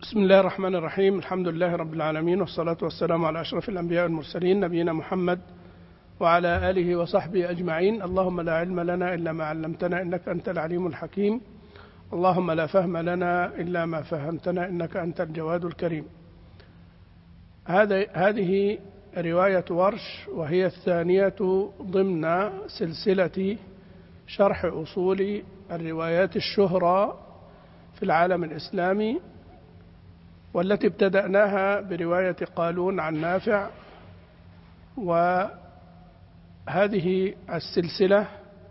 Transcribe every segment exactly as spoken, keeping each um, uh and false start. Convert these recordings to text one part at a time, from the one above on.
بسم الله الرحمن الرحيم. الحمد لله رب العالمين، والصلاة والسلام على أشرف الأنبياء والمرسلين نبينا محمد وعلى آله وصحبه أجمعين. اللهم لا علم لنا إلا ما علمتنا إنك أنت العليم الحكيم. اللهم لا فهم لنا إلا ما فهمتنا إنك أنت الجواد الكريم. هذه رواية ورش، وهي الثانية ضمن سلسلة شرح أصول الروايات الشهرى في العالم الإسلامي، والتي ابتدأناها برواية قالون عن نافع. وهذه السلسلة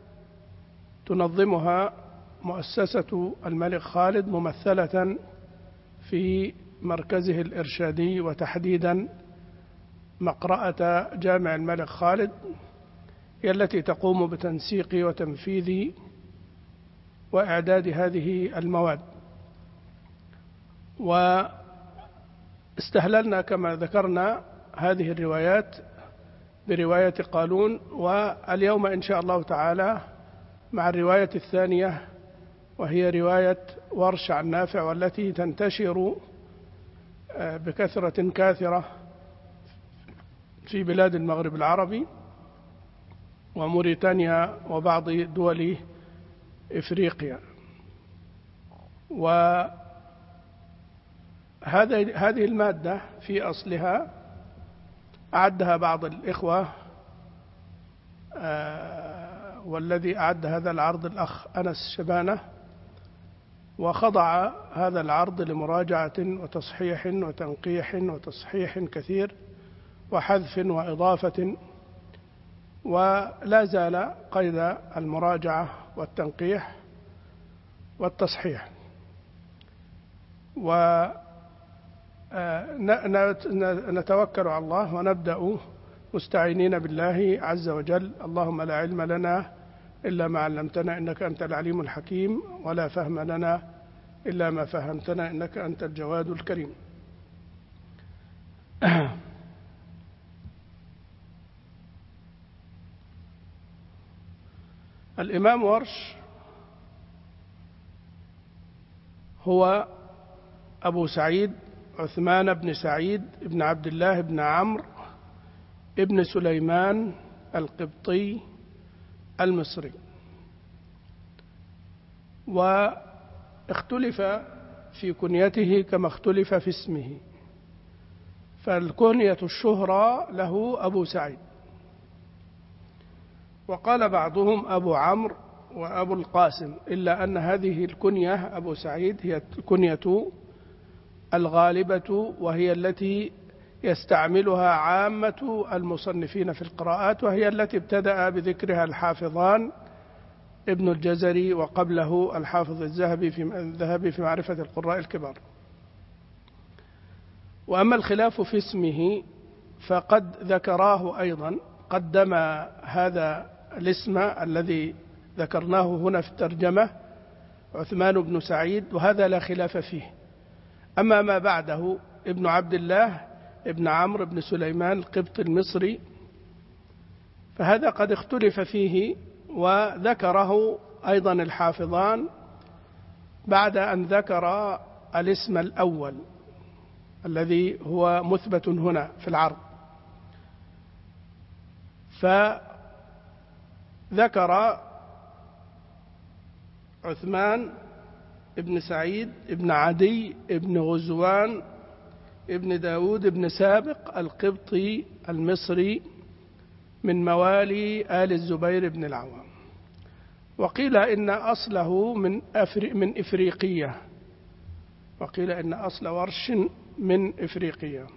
تنظمها مؤسسة الملك خالد، ممثلة في مركزه الإرشادي، وتحديدا مقرأة جامع الملك خالد، هي التي تقوم بتنسيق وتنفيذ وإعداد هذه المواد. واستهللنا كما ذكرنا هذه الروايات برواية قالون، واليوم إن شاء الله تعالى مع الرواية الثانية، وهي رواية ورش عن نافع، والتي تنتشر بكثرة كاثرة في بلاد المغرب العربي وموريتانيا وبعض دول إفريقيا. وهذه هذه المادة في أصلها أعدها بعض الإخوة، والذي أعد هذا العرض الأخ أنس شبانة، وخضع هذا العرض لمراجعة وتصحيح وتنقيح وتصحيح كثير وحذف وإضافة، ولا زال قيد المراجعة والتنقيح والتصحيح. ونتوكل على الله ونبدأ مستعينين بالله عز وجل. اللهم لا علم لنا إلا ما علمتنا إنك أنت العليم الحكيم، ولا فهم لنا إلا ما فهمتنا إنك أنت الجواد الكريم. الإمام ورش هو أبو سعيد عثمان بن سعيد بن عبد الله بن عمرو ابن سليمان القبطي المصري. واختلف في كنيته كما اختلف في اسمه، فالكنية الشهرى له أبو سعيد، وقال بعضهم أبو عمرو وأبو القاسم، إلا أن هذه الكنية أبو سعيد هي الكنية الغالبة، وهي التي يستعملها عامة المصنفين في القراءات، وهي التي ابتدأ بذكرها الحافظان ابن الجزري، وقبله الحافظ الذهبي في الذهبي في معرفة القراء الكبار. وأما الخلاف في اسمه فقد ذكراه أيضا، قدم هذا الاسم الذي ذكرناه هنا في الترجمة عثمان بن سعيد، وهذا لا خلاف فيه. أما ما بعده ابن عبد الله ابن عمرو بن سليمان القبطي المصري، فهذا قد اختلف فيه، وذكره أيضا الحافظان بعد أن ذكر الاسم الأول الذي هو مثبت هنا في العرض. فذكر عثمان ابن سعيد ابن عدي ابن غزوان ابن داود ابن سابق القبطي المصري من موالي آل الزبير بن العوام. وقيل إن أصله من أفري من إفريقية، وقيل إن أصل ورش من إفريقية.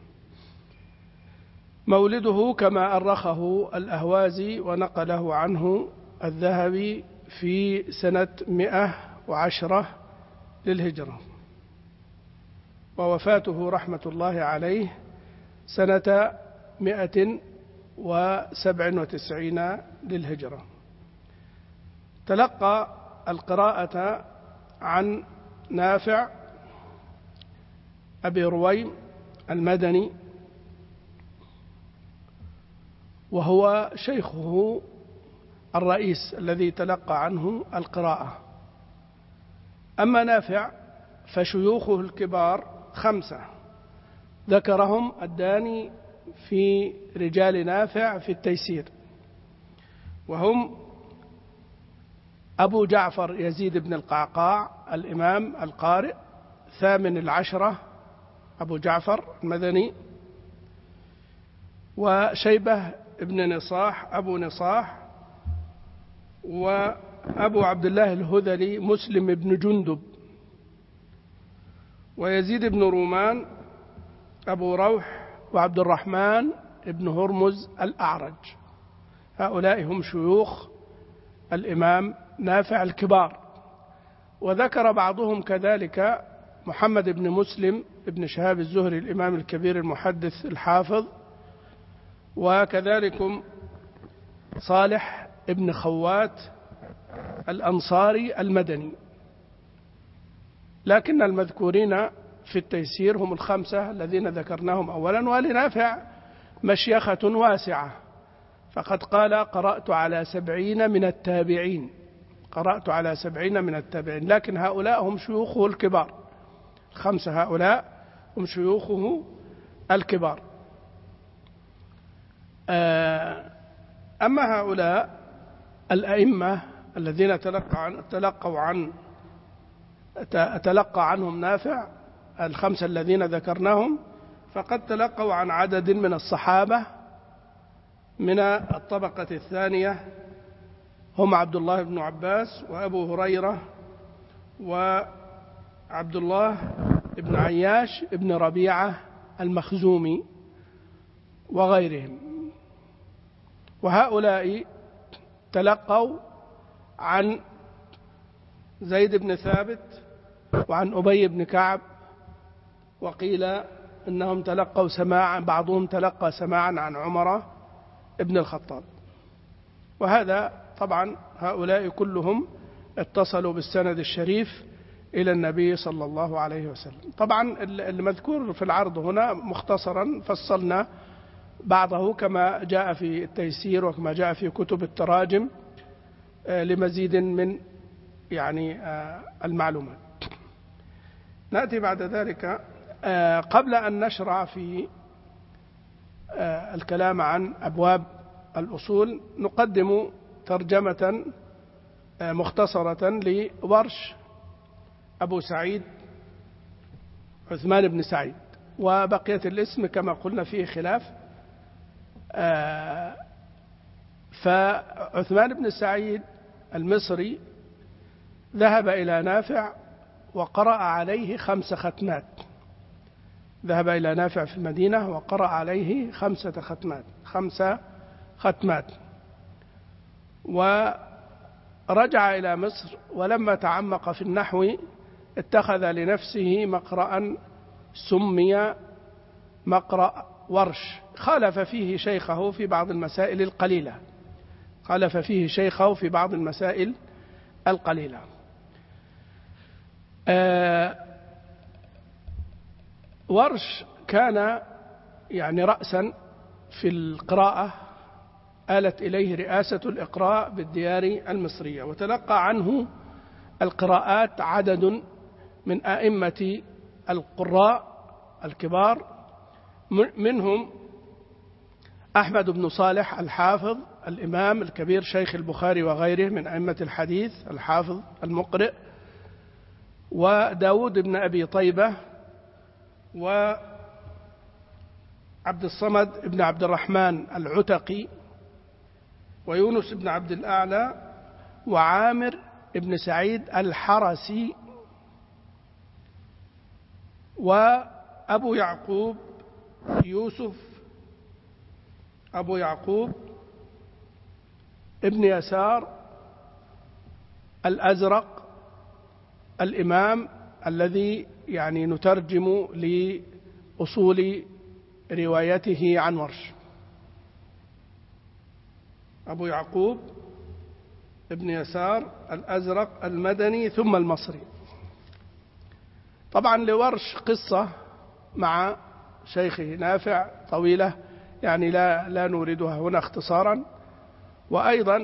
مولده كما أرخه الأهوازي ونقله عنه الذهبي في سنة مئة وعشرة للهجرة، ووفاته رحمة الله عليه سنة مئة وسبع وتسعين للهجرة. تلقى القراءة عن نافع أبي رويم المدني، وهو شيخه الرئيس الذي تلقى عنه القراءة. أما نافع فشيوخه الكبار خمسة ذكرهم الداني في رجال نافع في التيسير، وهم أبو جعفر يزيد بن القعقاع الإمام القارئ ثامن العشرة أبو جعفر المدني، وشيبة بن نصاح أبو نصاح، وأبو عبد الله الهذلي مسلم بن جندب، ويزيد بن رومان أبو روح، وعبد الرحمن بن هرمز الأعرج. هؤلاء هم شيوخ الإمام نافع الكبار. وذكر بعضهم كذلك محمد بن مسلم بن شهاب الزهري الإمام الكبير المحدث الحافظ، وكذلك صالح بن خوات الأنصاري المدني. لكن المذكورين في التيسير هم الخمسة الذين ذكرناهم أولا. ولنافع مشيخة واسعة، فقد قال قرأت على سبعين من التابعين، قرأت على سبعين من التابعين، لكن هؤلاء هم شيوخه الكبار، الخمسة هؤلاء هم شيوخه الكبار. أما هؤلاء الأئمة الذين تلقوا عن تلقى عنهم نافع، الخمسة الذين ذكرناهم، فقد تلقوا عن عدد من الصحابة من الطبقة الثانية، هم عبد الله بن عباس وأبو هريرة وعبد الله بن عياش بن ربيعة المخزومي وغيرهم. وهؤلاء تلقوا عن زيد بن ثابت وعن أبي بن كعب، وقيل إنهم تلقوا سماعا، بعضهم تلقى سماعا عن عمر بن الخطاب. وهذا طبعا هؤلاء كلهم اتصلوا بالسند الشريف إلى النبي صلى الله عليه وسلم. طبعا المذكور في العرض هنا مختصرا فصلنا بعضه كما جاء في التيسير وكما جاء في كتب التراجم لمزيد من يعني المعلومات. نأتي بعد ذلك قبل أن نشرع في الكلام عن أبواب الأصول نقدم ترجمة مختصرة لورش أبو سعيد عثمان بن سعيد، وبقية الاسم كما قلنا فيه خلاف. فعثمان بن سعيد المصري ذهب إلى نافع وقرأ عليه خمس ختمات، ذهب إلى نافع في المدينة وقرأ عليه خمسة ختمات خمسة ختمات ورجع إلى مصر، ولما تعمق في النحو اتخذ لنفسه مقرأ سمي مقرأ ورش، خالف فيه شيخه في بعض المسائل القليلة، خالف فيه شيخه في بعض المسائل القليلة. آه ورش كان يعني رأسا في القراءة، آلت إليه رئاسة الإقراء بالديار المصرية، وتلقى عنه القراءات عدد من أئمة القراء الكبار، منهم أحمد بن صالح الحافظ الإمام الكبير شيخ البخاري وغيره من أئمة الحديث الحافظ المقرئ، وداود بن أبي طيبة، وعبد الصمد بن عبد الرحمن العتقي، ويونس بن عبد الأعلى، وعامر بن سعيد الحرسي، وأبو يعقوب يوسف أبو يعقوب ابن يسار الأزرق الإمام الذي يعني نترجم لأصول روايته عن ورش، أبو يعقوب ابن يسار الأزرق المدني ثم المصري. طبعا لورش قصة مع شيخه نافع طويلة، يعني لا لا نوردها هنا اختصارا. وأيضا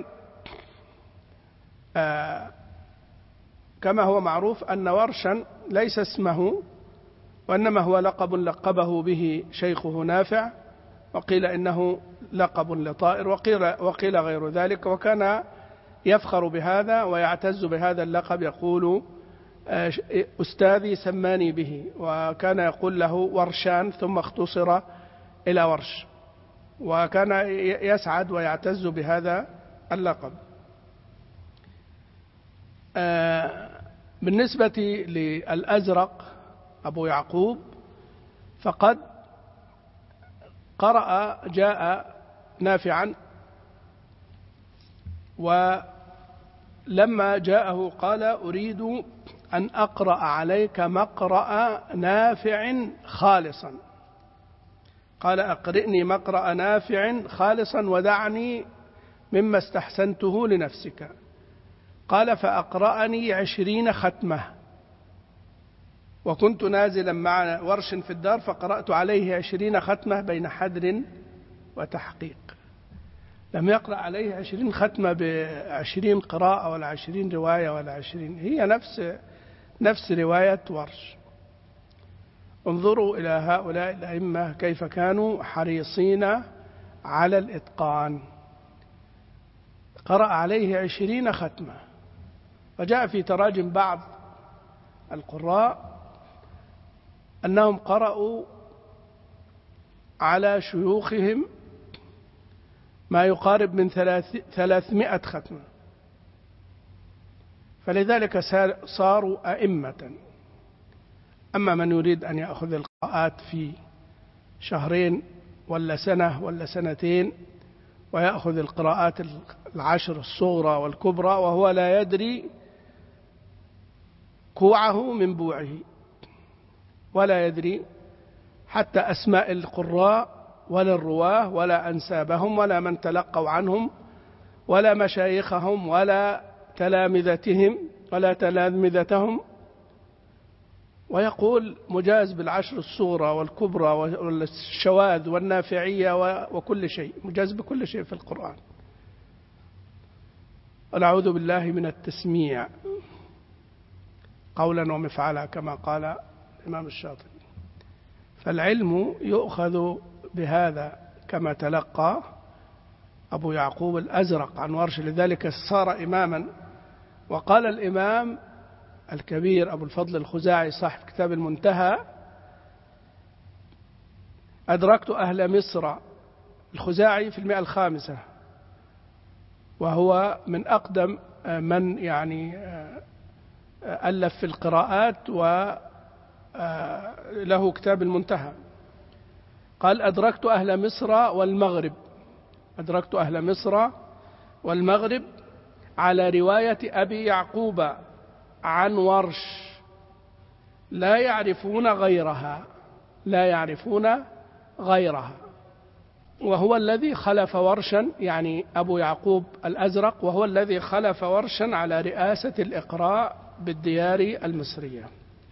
آه كما هو معروف أن ورشا ليس اسمه وإنما هو لقب لقبه به شيخه نافع، وقيل إنه لقب لطائر، وقيل, وقيل غير ذلك. وكان يفخر بهذا ويعتز بهذا اللقب، يقول أستاذي سماني به، وكان يقول له ورشان ثم اختصر إلى ورش، وكان يسعد ويعتز بهذا اللقب. بالنسبة للأزرق أبو يعقوب فقد قرأ جاء نافعا، ولما جاءه قال أريد أن أقرأ عليك مقرأ نافع خالصا. قال أقرئني مقرأ نافع خالصا ودعني مما استحسنته لنفسك. قال فأقرأني عشرين ختمة، وكنت نازلا مع ورش في الدار فقرأت عليه عشرين ختمة بين حدر وتحقيق. لم يقرأ عليه عشرين ختمة بعشرين قراءة ولا عشرين رواية ولا عشرين، هي نفس نفس رواية ورش. انظروا إلى هؤلاء الأئمة كيف كانوا حريصين على الإتقان. قرأ عليه عشرين ختمة. وجاء في تراجم بعض القراء أنهم قرأوا على شيوخهم ما يقارب من ثلاثمائة ختمة، فلذلك صاروا أئمة. أما من يريد أن يأخذ القراءات في شهرين ولا سنة ولا سنتين ويأخذ القراءات العشر الصغرى والكبرى وهو لا يدري كوعه من بوعه، ولا يدري حتى أسماء القراء ولا الرواه ولا أنسابهم ولا من تلقوا عنهم ولا مشايخهم ولا تلامذتهم ولا تلامذتهم، ويقول مجاز بالعشر الصغرى والكبرى والشواذ والنافعية وكل شيء، مجاز بكل شيء في القرآن. ونعوذ بالله من التسميع قولا ومفعلا كما قال الإمام الشاطبي. فالعلم يؤخذ بهذا كما تلقى أبو يعقوب الأزرق عن ورش، لذلك صار إماما. وقال الإمام الكبير أبو الفضل الخزاعي صاحب كتاب المنتهى: أدركت أهل مصر. الخزاعي في المئة الخامسة، وهو من أقدم من يعني ألف في القراءات وله كتاب المنتهى. قال: أدركت أهل مصر والمغرب أدركت أهل مصر والمغرب على رواية أبي يعقوب عن ورش لا يعرفون غيرها لا يعرفون غيرها وهو الذي خلف ورشا، يعني أبو يعقوب الأزرق، وهو الذي خلف ورشا على رئاسة الإقراء بالديار المصرية.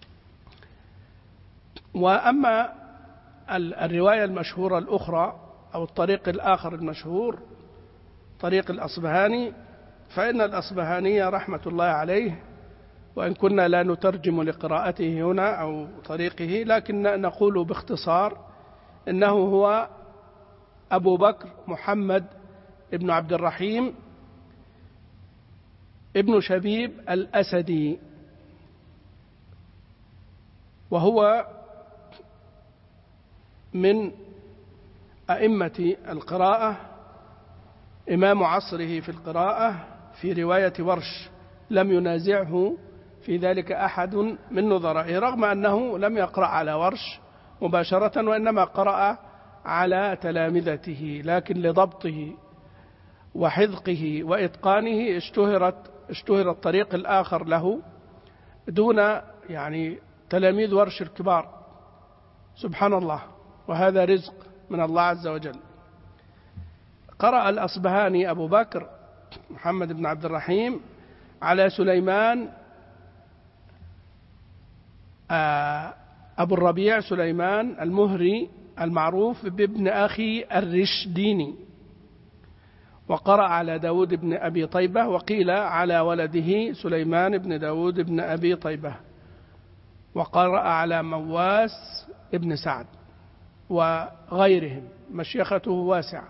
وأما الرواية المشهورة الأخرى أو الطريق الآخر المشهور طريق الأصبهاني، فإن الأصبهاني رحمة الله عليه، وإن كنا لا نترجم لقراءته هنا أو طريقه، لكن نقول باختصار إنه هو أبو بكر محمد ابن عبد الرحيم ابن شبيب الأسدي، وهو من أئمة القراءة، إمام عصره في القراءة في رواية ورش، لم ينازعه في ذلك أحد من نظرائه، رغم أنه لم يقرأ على ورش مباشرة وإنما قرأ على تلامذته، لكن لضبطه وحذقه وإتقانه اشتهرت اشتهر الطريق الآخر له دون يعني تلاميذ ورش الكبار، سبحان الله، وهذا رزق من الله عز وجل. قرأ الأصبهاني أبو بكر محمد بن عبد الرحيم على سليمان أبو الربيع سليمان المهري المعروف بابن أخي الرشديني، وقرأ على داود بن أبي طيبة، وقيل على ولده سليمان بن داود بن أبي طيبة. وقرأ على مواس ابن سعد وغيرهم، مشيخته واسعة.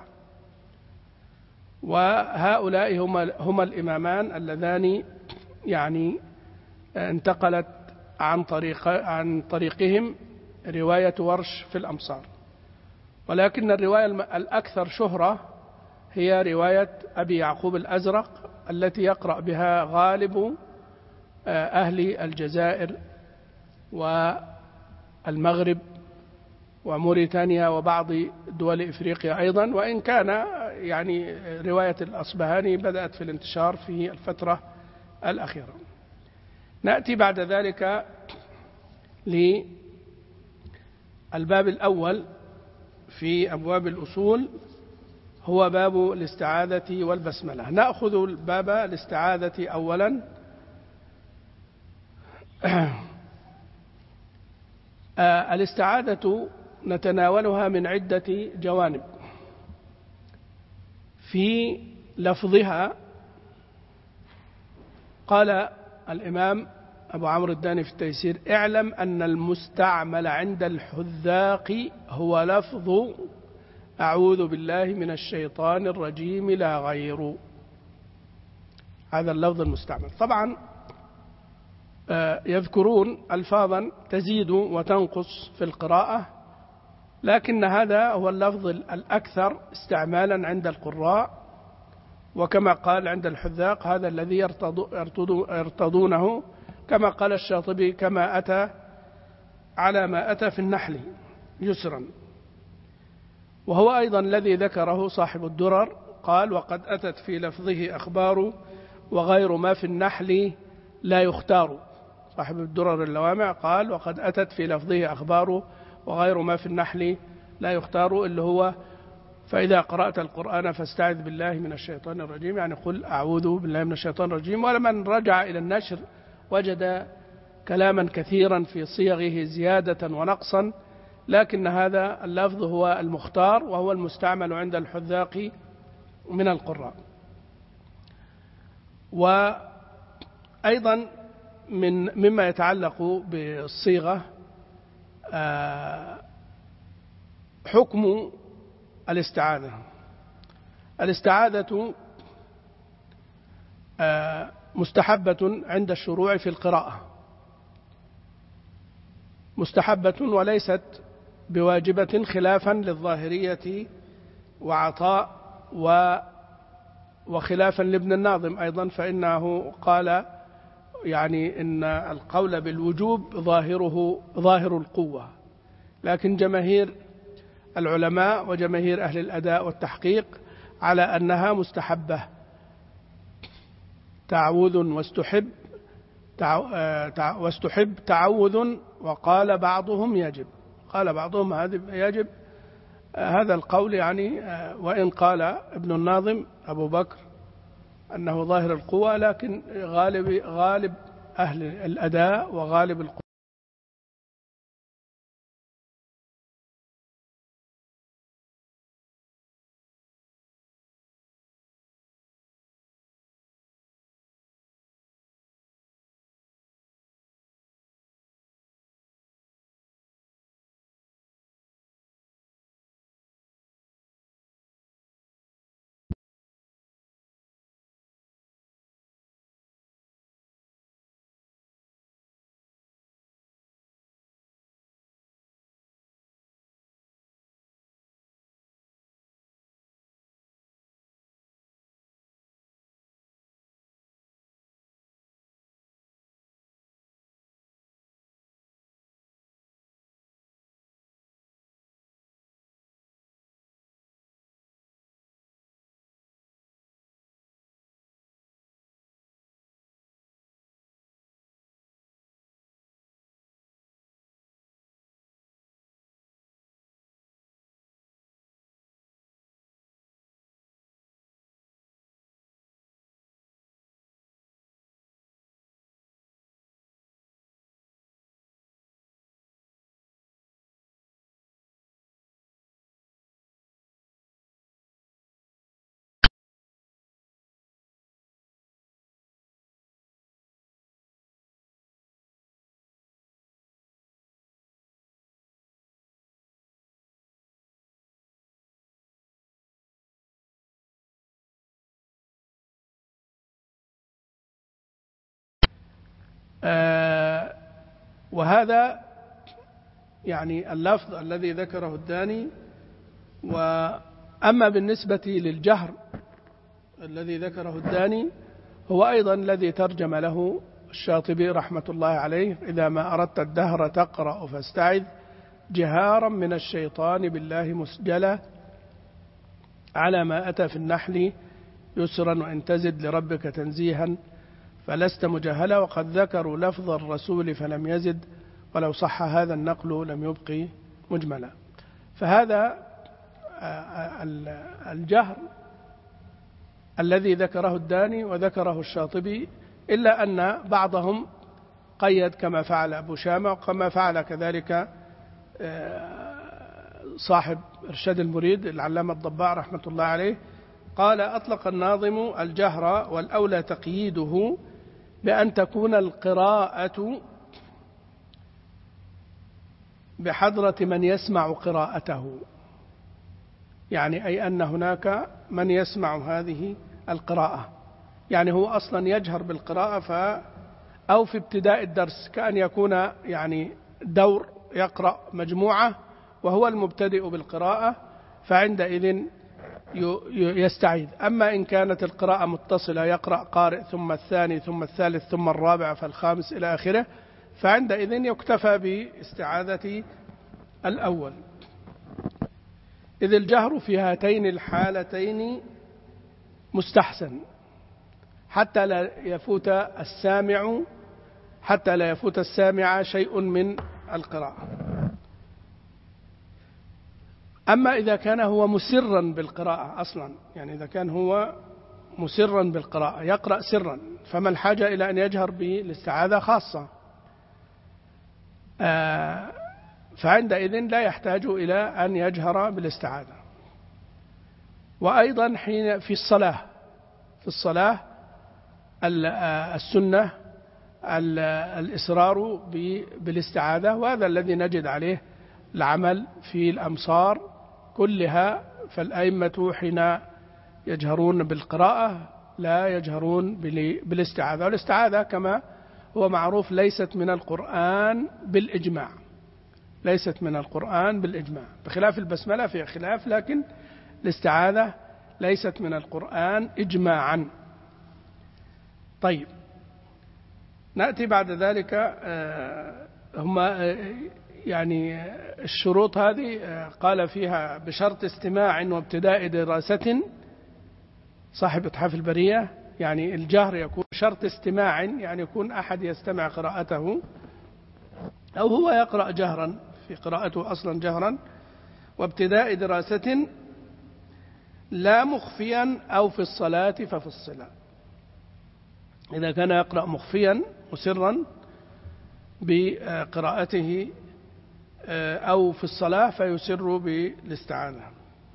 وهؤلاء هما هما الإمامان اللذان يعني انتقلت عن طريق عن طريقهم رواية ورش في الأمصار. ولكن الرواية الأكثر شهرة هي رواية أبي يعقوب الأزرق التي يقرأ بها غالب أهل الجزائر والمغرب وموريتانيا وبعض دول إفريقيا أيضا، وإن كان يعني رواية الأصبهاني بدأت في الانتشار في الفترة الأخيرة. نأتي بعد ذلك للباب الأول في أبواب الأصول، هو باب الاستعاذة والبسملة. نأخذ باب الاستعاذة أولا. الاستعاذة نتناولها من عدة جوانب. في لفظها قال الإمام أبو عمرو الداني في التيسير: اعلم أن المستعمل عند الحذاق هو لفظ أعوذ بالله من الشيطان الرجيم لا غير. هذا اللفظ المستعمل. طبعا يذكرون ألفاظا تزيد وتنقص في القراءة، لكن هذا هو اللفظ الأكثر استعمالا عند القراء، وكما قال عند الحذاق هذا الذي يرتضونه، كما قال الشاطبي: كما أتى على ما أتى في النحل يسرا. وهو أيضا الذي ذكره صاحب الدرر، قال: وقد أتت في لفظه أخبار وغير ما في النحل لا يختار. صاحب الدرر اللوامع قال: وقد أتت في لفظه أخبار وغير ما في النحل لا يختار، اللي هو فإذا قرأت القرآن فاستعذ بالله من الشيطان الرجيم، يعني قل أعوذ بالله من الشيطان الرجيم. ولمن رجع إلى النشر وجد كلاما كثيرا في صيغه زيادة ونقصا، لكن هذا اللفظ هو المختار وهو المستعمل عند الحذاق من القراء. وأيضا من مما يتعلق بالصيغة حكم الاستعاذة. الاستعاذة مستحبة عند الشروع في القراءة، مستحبة وليست بواجبة، خلافا للظاهرية وعطاء وخلافا لابن الناظم أيضا، فإنه قال يعني إن القول بالوجوب ظاهره ظاهر القوة، لكن جماهير العلماء وجماهير أهل الأداء والتحقيق على أنها مستحبة، تعوذ واستحب واستحب تعوذ، وقال بعضهم يجب، قال بعضهم هذا يجب. هذا القول يعني وإن قال ابن الناظم أبو بكر أنه ظاهر القوة، لكن غالب غالب أهل الأداء وغالب القوة آه وهذا يعني اللفظ الذي ذكره الداني. وأما بالنسبة للجهر الذي ذكره الداني هو أيضا الذي ترجم له الشاطبي رحمة الله عليه: إذا ما أردت الدهر تقرأ فاستعذ جهارا من الشيطان بالله مسجلا على ما أتى في النحل يسرا وإن تزد لربك تنزيها فلست مجهلا. وقد ذكروا لفظ الرسول فلم يزد ولو صح هذا النقل لم يبقي مجملا. فهذا الجهر الذي ذكره الداني وذكره الشاطبي، إلا أن بعضهم قيد كما فعل أبو شامة وكما فعل كذلك صاحب إرشاد المريد العلامة الضباع رحمة الله عليه. قال: أطلق الناظم الجهر والأولى تقييده بأن تكون القراءة بحضرة من يسمع قراءته، يعني أي أن هناك من يسمع هذه القراءة، يعني هو أصلا يجهر بالقراءة ف أو في ابتداء الدرس كأن يكون يعني دور يقرأ مجموعة وهو المبتدئ بالقراءة، فعندئذ يستعيذ. أما إن كانت القراءة متصلة يقرأ قارئ ثم الثاني ثم الثالث ثم الرابع فالخامس إلى آخره، فعندئذ يكتفى باستعاذة الأول، إذ الجهر في هاتين الحالتين مستحسن حتى لا يفوت السامع حتى لا يفوت السامع شيء من القراءة. أما إذا كان هو مسرا بالقراءة أصلا، يعني إذا كان هو مسرا بالقراءة يقرأ سرا، فما الحاجة إلى أن يجهر بالاستعاذة خاصة؟ آه فعندئذ لا يحتاج إلى أن يجهر بالاستعاذة. وأيضا حين في الصلاة في الصلاة السنة الإصرار بالاستعاذة، وهذا الذي نجد عليه العمل في الأمصار كلها. فالأئمة حين يجهرون بالقراءة لا يجهرون بالاستعاذة، والاستعاذة كما هو معروف ليست من القرآن بالإجماع ليست من القرآن بالإجماع بخلاف البسملة في خلاف، لكن الاستعاذة ليست من القرآن إجماعا. طيب، نأتي بعد ذلك هم يعني الشروط هذه قال فيها: بشرط استماع وابتداء دراسة. صاحب إتحاف البرية يعني الجهر يكون شرط استماع، يعني يكون أحد يستمع قراءته أو هو يقرأ جهرا في قراءته أصلا جهرا، وابتداء دراسة لا مخفيا أو في الصلاة ففي الصلاة. إذا كان يقرأ مخفيا مسرا بقراءته أو في الصلاة فيسر بالاستعاذة.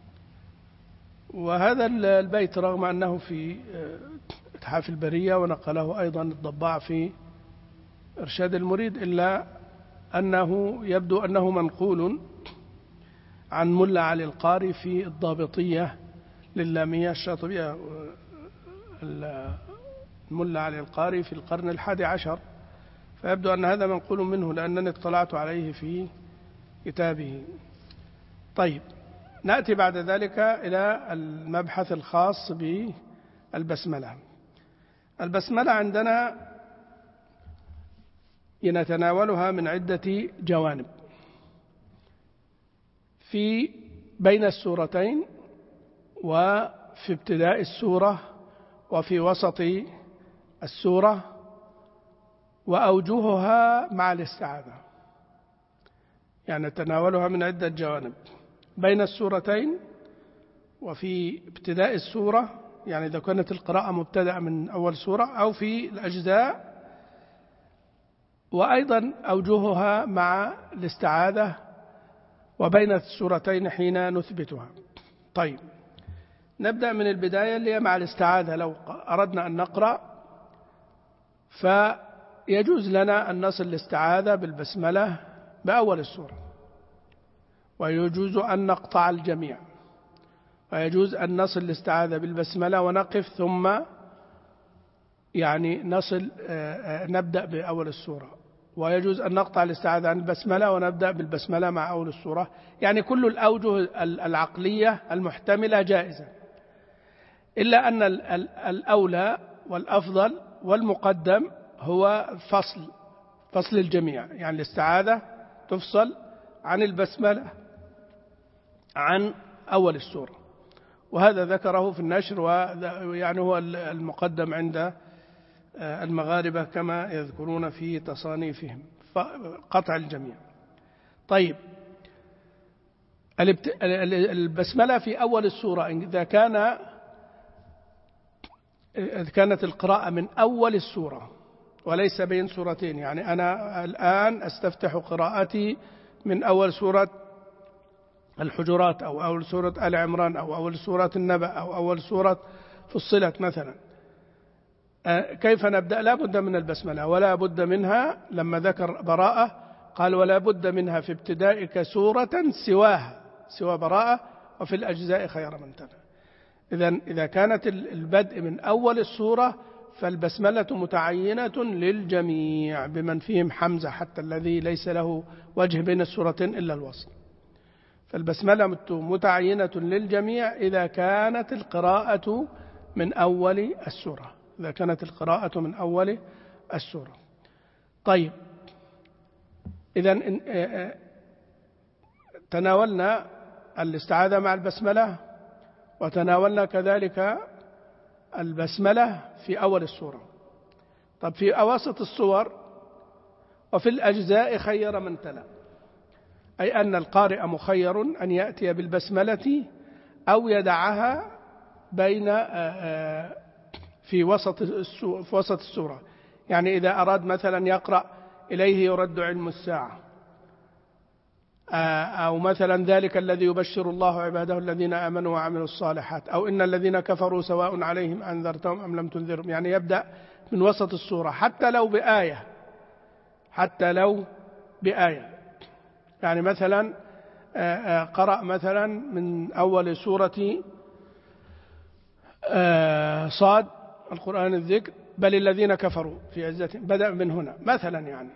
وهذا البيت رغم أنه في إتحاف البرية ونقله أيضا الضباع في إرشاد المريد، إلا أنه يبدو أنه منقول عن ملا علي القاري في الضابطية للامية الشاطبية. الملا علي القاري في القرن الحادي عشر، فيبدو أن هذا منقول منه لأنني اطلعت عليه في كتابه. طيب، نأتي بعد ذلك إلى المبحث الخاص بالبسملة. البسملة عندنا نتناولها من عدة جوانب: في بين السورتين، وفي ابتداء السورة، وفي وسط السورة، وأوجهها مع الاستعاذة. يعني نتناولها من عدة جوانب: بين السورتين، وفي ابتداء السورة، يعني إذا كانت القراءة مبتدأ من أول سورة، أو في الأجزاء، وأيضا أوجهها مع الاستعاذة، وبين السورتين حين نثبتها. طيب، نبدأ من البداية اللي هي مع الاستعاذة. لو أردنا أن نقرأ فيجوز لنا أن نصل الاستعاذة بالبسملة بأول السورة، ويجوز أن نقطع الجميع، ويجوز أن نصل الاستعاذة بالبسملة ونقف ثم يعني نصل نبدأ بأول السورة، ويجوز أن نقطع الاستعاذة عن البسملة ونبدأ بالبسملة مع أول السورة، يعني كل الأوجه العقلية المحتملة جائزة، إلا أن الأولى والأفضل والمقدم هو فصل فصل الجميع، يعني الاستعاذة تفصل عن البسملة عن أول السورة، وهذا ذكره في النشر، ويعني هو المقدم عند المغاربة كما يذكرون في تصانيفهم، قطع الجميع. طيب، البسملة في أول السورة إذا كان كانت القراءة من أول السورة وليس بين سورتين، يعني أنا الآن أستفتح قراءتي من أول سورة الحجرات أو أول سورة آل عمران أو أول سورة النبأ أو أول سورة فصلت مثلا، كيف نبدأ؟ لا بد من البسملة، ولا بد منها لما ذكر براءة قال ولا بد منها في ابتدائك سورة سواها سوى براءة وفي الأجزاء خير من تلا. إذن إذا كانت البدء من أول السورة فالبسملة متعينة للجميع بمن فيهم حمزة حتى الذي ليس له وجه بين السورتين إلا الوصل، فالبسملة متعينة للجميع إذا كانت القراءة من أول السورة إذا كانت القراءة من أول السورة. طيب، إذن تناولنا الاستعاذة مع البسملة، وتناولنا كذلك البسملة في أول السورة. طب في أواسط السور وفي الأجزاء خير من تلا، أي أن القارئ مخير أن يأتي بالبسملة أو يدعها بين في وسط في وسط السورة، يعني إذا أراد مثلا يقرأ إليه يرد علم الساعة، أو مثلا ذلك الذي يبشر الله عباده الذين آمنوا وعملوا الصالحات، أو إن الذين كفروا سواء عليهم أنذرتهم أم لم تنذرهم، يعني يبدأ من وسط السورة حتى لو بآية حتى لو بآية يعني مثلا قرأ مثلا من أول سورة صاد القرآن الذكر بل الذين كفروا في عزتهم، بدأ من هنا مثلا، يعني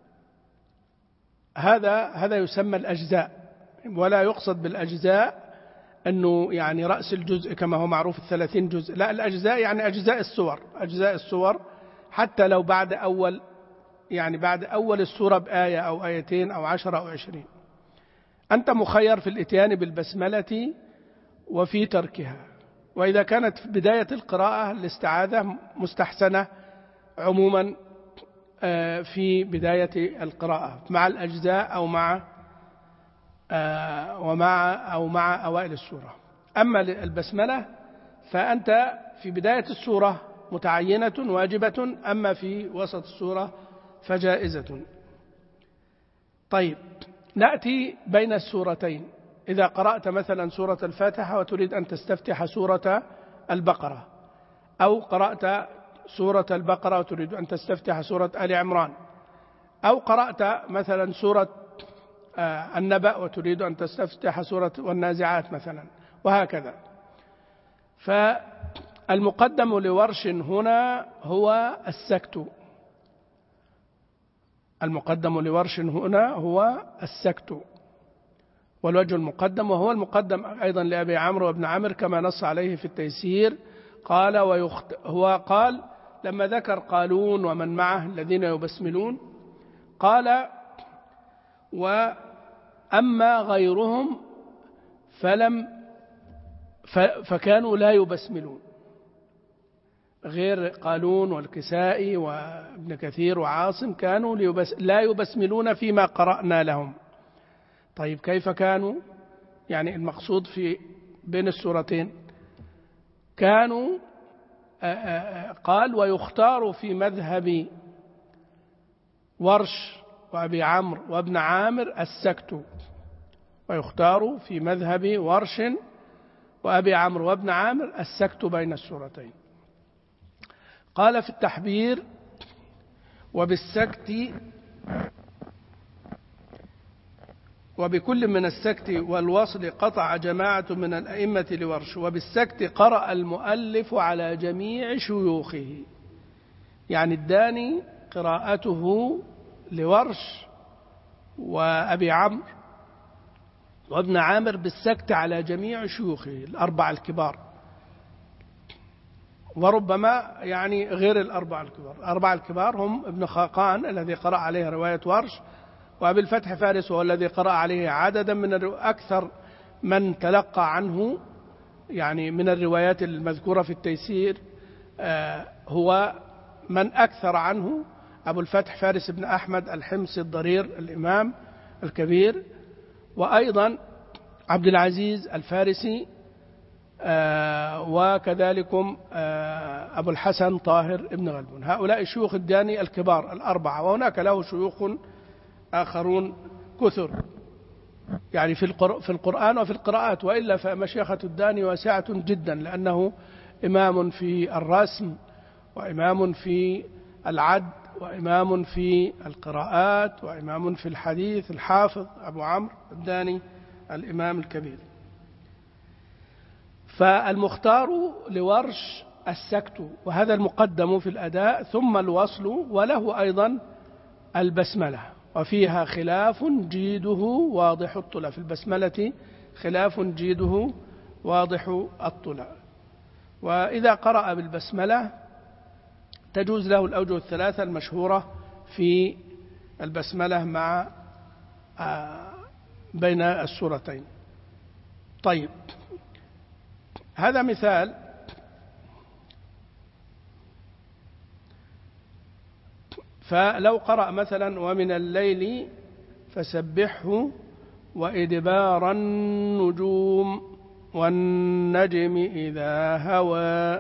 هذا هذا يسمى الأجزاء، ولا يقصد بالأجزاء أنه يعني رأس الجزء كما هو معروف الثلاثين جزء، لا، الأجزاء يعني أجزاء السور أجزاء السور حتى لو بعد أول يعني بعد أول السورة بآية أو آيتين أو عشرة أو عشرين. أنت مخير في الإتيان بالبسملة وفي تركها، وإذا كانت في بداية القراءة الاستعاذة مستحسنة عموما في بداية القراءة مع الأجزاء أو مع ومع أو مع أوائل السورة. أما البسملة فأنت في بداية السورة متعينة واجبة، أما في وسط السورة فجائزة. طيب، نأتي بين السورتين، إذا قرأت مثلا سورة الفاتحة وتريد أن تستفتح سورة البقرة، أو قرأت سورة البقرة وتريد أن تستفتح سورة آل عمران، أو قرأت مثلا سورة النبأ وتريد أن تستفتح سورة والنازعات مثلا، وهكذا. فالمقدم لورش هنا هو السكت المقدم لورش هنا هو السكت والوجه المقدم، وهو المقدم أيضا لأبي عمرو وابن عامر كما نص عليه في التيسير. قال ويخت... هو قال لما ذكر قالون ومن معه الذين يبسملون قال وأما غيرهم فلم ف... فكانوا لا يبسملون، غير قالون والكسائي وابن كثير وعاصم كانوا ليبس... لا يبسملون فيما قرأنا لهم. طيب، كيف كانوا؟ يعني المقصود في بين السورتين كانوا آآ آآ قال ويختار في مذهب ورش وأبي عمرو وابن عامر السكت، ويختار في مذهب ورش وأبي عمرو وابن عامر السكت بين السورتين. قال في التحبير وبالسكت وبكل من السكت والوصل قطع جماعة من الأئمة لورش، وبالسكت قرأ المؤلف على جميع شيوخه. يعني الداني قراءته لورش وأبي عمرو وابن عامر بالسكت على جميع شيوخه الأربعة الكبار، وربما يعني غير الأربعة الكبار. الأربعة الكبار هم ابن خاقان الذي قرأ عليه رواية ورش، وأبي الفتح فارس هو الذي قرأ عليه عددا من أكثر من تلقى عنه يعني من الروايات المذكورة في التيسير هو من أكثر عنه أبو الفتح فارس بن أحمد الحمصي الضرير الإمام الكبير، وأيضا عبد العزيز الفارسي، وكذلكم أبو الحسن طاهر ابن غلبون. هؤلاء شيوخ الداني الكبار الأربعة، وهناك له شيوخ آخرون كثر يعني في القرآن وفي القراءات، وإلا فمشيخة الداني واسعة جدا، لأنه إمام في الرسم وإمام في العد وإمام في القراءات وإمام في الحديث، الحافظ أبو عمرو الداني الإمام الكبير. فالمختار لورش السكت، وهذا المقدم في الأداء، ثم الوصل، وله أيضا البسملة، وفيها خلاف جيده واضح الطلع. في البسملة خلاف جيده واضح الطلع. وإذا قرأ بالبسملة تجوز له الأوجه الثلاثة المشهورة في البسملة مع بين السورتين. طيب، هذا مثال. فلو قرأ مثلا ومن الليل فسبحه وإدبار النجوم والنجم إذا هوى،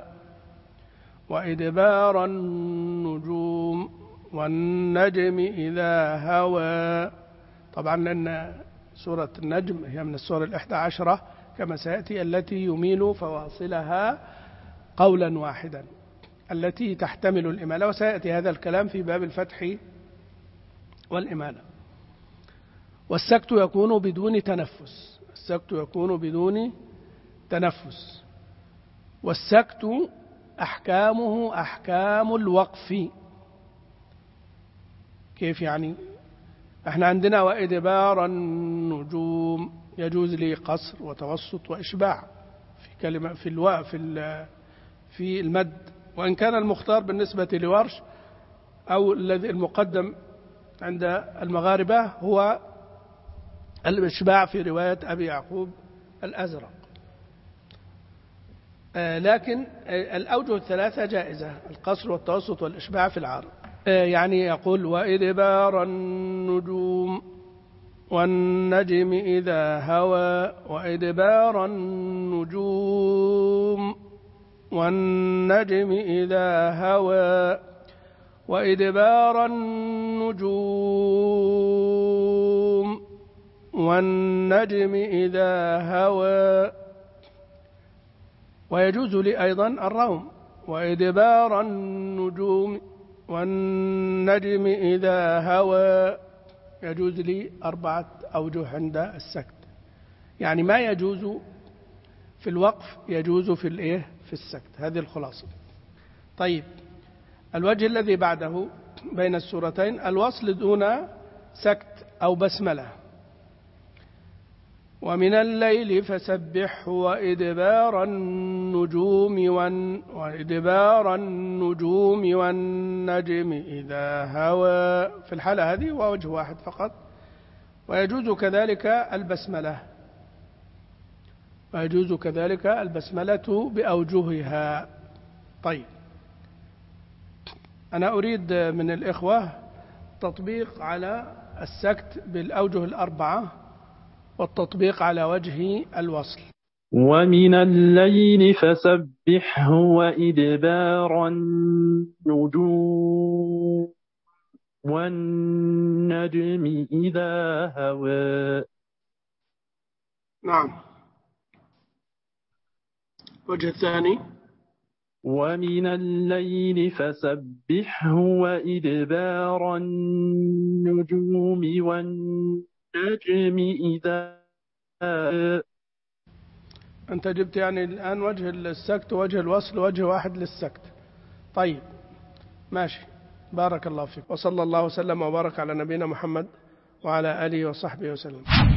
وإدبار النجوم والنجم إذا هوى. طبعا لأن سورة النجم هي من السور الإحدى عشرة كما سيأتي، التي يميل فواصلها قولا واحدا، التي تحتمل الإمالة، وسيأتي هذا الكلام في باب الفتح والإمالة. والسكت يكون بدون تنفس، السكت يكون بدون تنفس. والسكت أحكامه أحكام الوقف. كيف يعني؟ احنا عندنا وإدبار النجوم يجوز لي قصر وتوسط وإشباع في كلمة في الواء في في المد، وإن كان المختار بالنسبة لورش أو الذي المقدم عند المغاربة هو الإشباع في رواية أبي يعقوب الأزرق. لكن الأوجه الثلاثة جائزة، القصر والتوسط والإشباع في العارض. يعني يقول وإدبار النجوم والنجم إذا هوى، وإدبار النجوم والنجم إذا هوى، وإدبار النجوم والنجم إذا هوى. ويجوز لي أيضا الروم، وإدبار النجوم والنجم إذا هوى، يجوز لي أربعة أوجه عند السكت. يعني ما يجوز في الوقف يجوز في الإيه في السكت. هذه الخلاصة. طيب، الوجه الذي بعده بين السورتين الوصل دون سكت أو بسملة. ومن الليل فسبحه وإدبار النجوم وإدبار النجوم والنجم إذا هوى. في الحالة هذه ووجه واحد فقط. ويجوز كذلك البسملة، ويجوز كذلك البسملة بأوجهها. طيب، أنا أريد من الإخوة تطبيق على السكت بالأوجه الأربعة والتطبيق على وجه الوصل. ومن الليل فسبحه وإدبار النجوم والنجم إذا هوى. نعم. وجه الثاني ومن الليل فسبحه وإدبار النجوم والنجم إذا هوى. أنت جبت يعني الآن وجه السكت ووجه الوصل، وجه واحد للسكت. طيب، ماشي. بارك الله فيك، وصلى الله وسلم وبارك على نبينا محمد وعلى آله وصحبه وسلم.